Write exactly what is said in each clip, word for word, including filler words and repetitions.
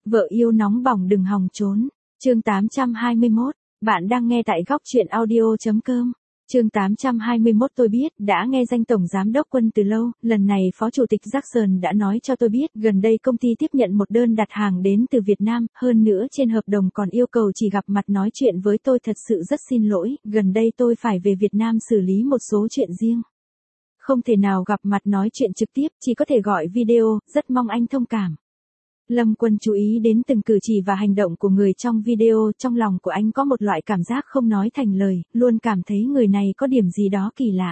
Vợ yêu nóng bỏng đừng hòng trốn. Chương tám trăm hai mươi mốt. Bạn đang nghe tại góc truyện audio.com. Chương tám trăm hai mươi mốt. Tôi biết, đã nghe danh Tổng Giám đốc Quân từ lâu, lần này Phó Chủ tịch Jackson đã nói cho tôi biết, gần đây công ty tiếp nhận một đơn đặt hàng đến từ Việt Nam, hơn nữa trên hợp đồng còn yêu cầu chỉ gặp mặt nói chuyện với tôi. Thật sự rất xin lỗi, gần đây tôi phải về Việt Nam xử lý một số chuyện riêng. Không thể nào gặp mặt nói chuyện trực tiếp, chỉ có thể gọi video, rất mong anh thông cảm. Lâm Quân chú ý đến từng cử chỉ và hành động của người trong video, trong lòng của anh có một loại cảm giác không nói thành lời, luôn cảm thấy người này có điểm gì đó kỳ lạ.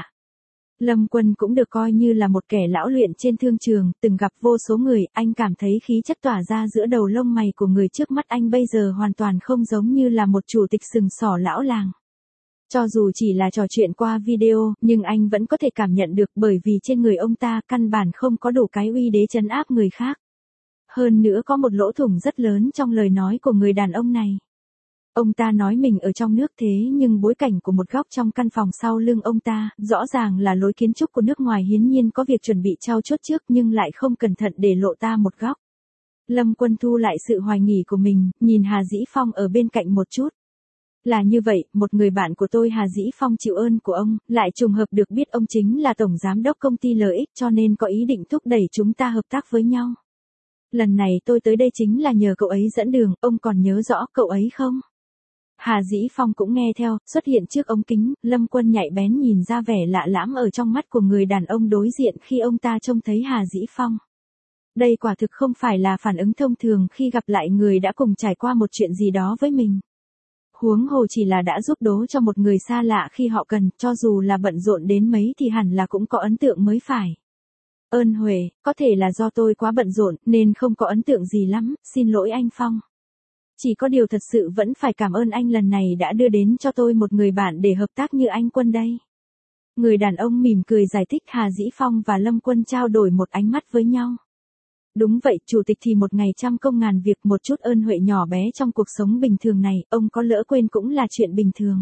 Lâm Quân cũng được coi như là một kẻ lão luyện trên thương trường, từng gặp vô số người, anh cảm thấy khí chất tỏa ra giữa đầu lông mày của người trước mắt anh bây giờ hoàn toàn không giống như là một chủ tịch sừng sỏ lão làng. Cho dù chỉ là trò chuyện qua video, nhưng anh vẫn có thể cảm nhận được bởi vì trên người ông ta căn bản không có đủ cái uy đế trấn áp người khác. Hơn nữa có một lỗ thủng rất lớn trong lời nói của người đàn ông này. Ông ta nói mình ở trong nước thế nhưng bối cảnh của một góc trong căn phòng sau lưng ông ta, rõ ràng là lối kiến trúc của nước ngoài hiển nhiên có việc chuẩn bị trau chuốt trước nhưng lại không cẩn thận để lộ ta một góc. Lâm Quân thu lại sự hoài nghi của mình, nhìn Hà Dĩ Phong ở bên cạnh một chút. Là như vậy, một người bạn của tôi Hà Dĩ Phong chịu ơn của ông, lại trùng hợp được biết ông chính là Tổng Giám đốc công ty L X cho nên có ý định thúc đẩy chúng ta hợp tác với nhau. Lần này tôi tới đây chính là nhờ cậu ấy dẫn đường, ông còn nhớ rõ cậu ấy không? Hà Dĩ Phong cũng nghe theo, xuất hiện trước ống kính, Lâm Quân nhạy bén nhìn ra vẻ lạ lẫm ở trong mắt của người đàn ông đối diện khi ông ta trông thấy Hà Dĩ Phong. Đây quả thực không phải là phản ứng thông thường khi gặp lại người đã cùng trải qua một chuyện gì đó với mình. Huống hồ chỉ là đã giúp đố cho một người xa lạ khi họ cần, cho dù là bận rộn đến mấy thì hẳn là cũng có ấn tượng mới phải. Ơn Huệ, có thể là do tôi quá bận rộn nên không có ấn tượng gì lắm, xin lỗi anh Phong. Chỉ có điều thật sự vẫn phải cảm ơn anh lần này đã đưa đến cho tôi một người bạn để hợp tác như anh Quân đây. Người đàn ông mỉm cười giải thích. Hà Dĩ Phong và Lâm Quân trao đổi một ánh mắt với nhau. Đúng vậy, chủ tịch thì một ngày trăm công ngàn việc, một chút ơn huệ nhỏ bé trong cuộc sống bình thường này, ông có lỡ quên cũng là chuyện bình thường.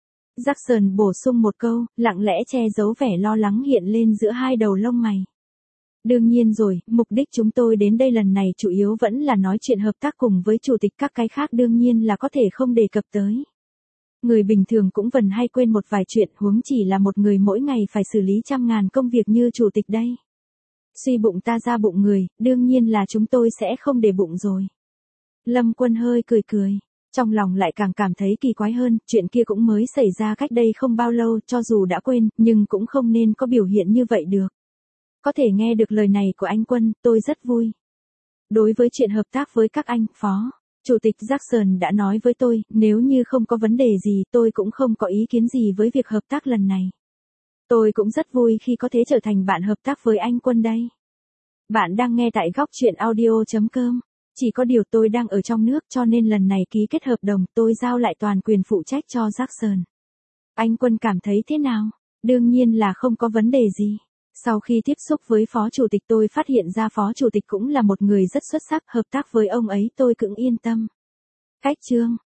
Jackson bổ sung một câu, lặng lẽ che giấu vẻ lo lắng hiện lên giữa hai đầu lông mày. Đương nhiên rồi, mục đích chúng tôi đến đây lần này chủ yếu vẫn là nói chuyện hợp tác cùng với chủ tịch, các cái khác đương nhiên là có thể không đề cập tới. Người bình thường cũng vần hay quên một vài chuyện, huống chỉ là một người mỗi ngày phải xử lý trăm ngàn công việc như chủ tịch đây. Suy bụng ta ra bụng người, đương nhiên là chúng tôi sẽ không để bụng rồi. Lâm Quân hơi cười cười, trong lòng lại càng cảm thấy kỳ quái hơn, chuyện kia cũng mới xảy ra cách đây không bao lâu, cho dù đã quên, nhưng cũng không nên có biểu hiện như vậy được. Có thể nghe được lời này của anh Quân, tôi rất vui. Đối với chuyện hợp tác với các anh, Phó Chủ tịch Jackson đã nói với tôi, nếu như không có vấn đề gì, tôi cũng không có ý kiến gì với việc hợp tác lần này. Tôi cũng rất vui khi có thể trở thành bạn hợp tác với anh Quân đây. Bạn đang nghe tại góc truyện audio.com. Chỉ có điều tôi đang ở trong nước cho nên lần này ký kết hợp đồng tôi giao lại toàn quyền phụ trách cho Jackson. Anh Quân cảm thấy thế nào? Đương nhiên là không có vấn đề gì. Sau khi tiếp xúc với Phó Chủ tịch tôi phát hiện ra Phó Chủ tịch cũng là một người rất xuất sắc, hợp tác với ông ấy tôi cũng yên tâm. Cách chương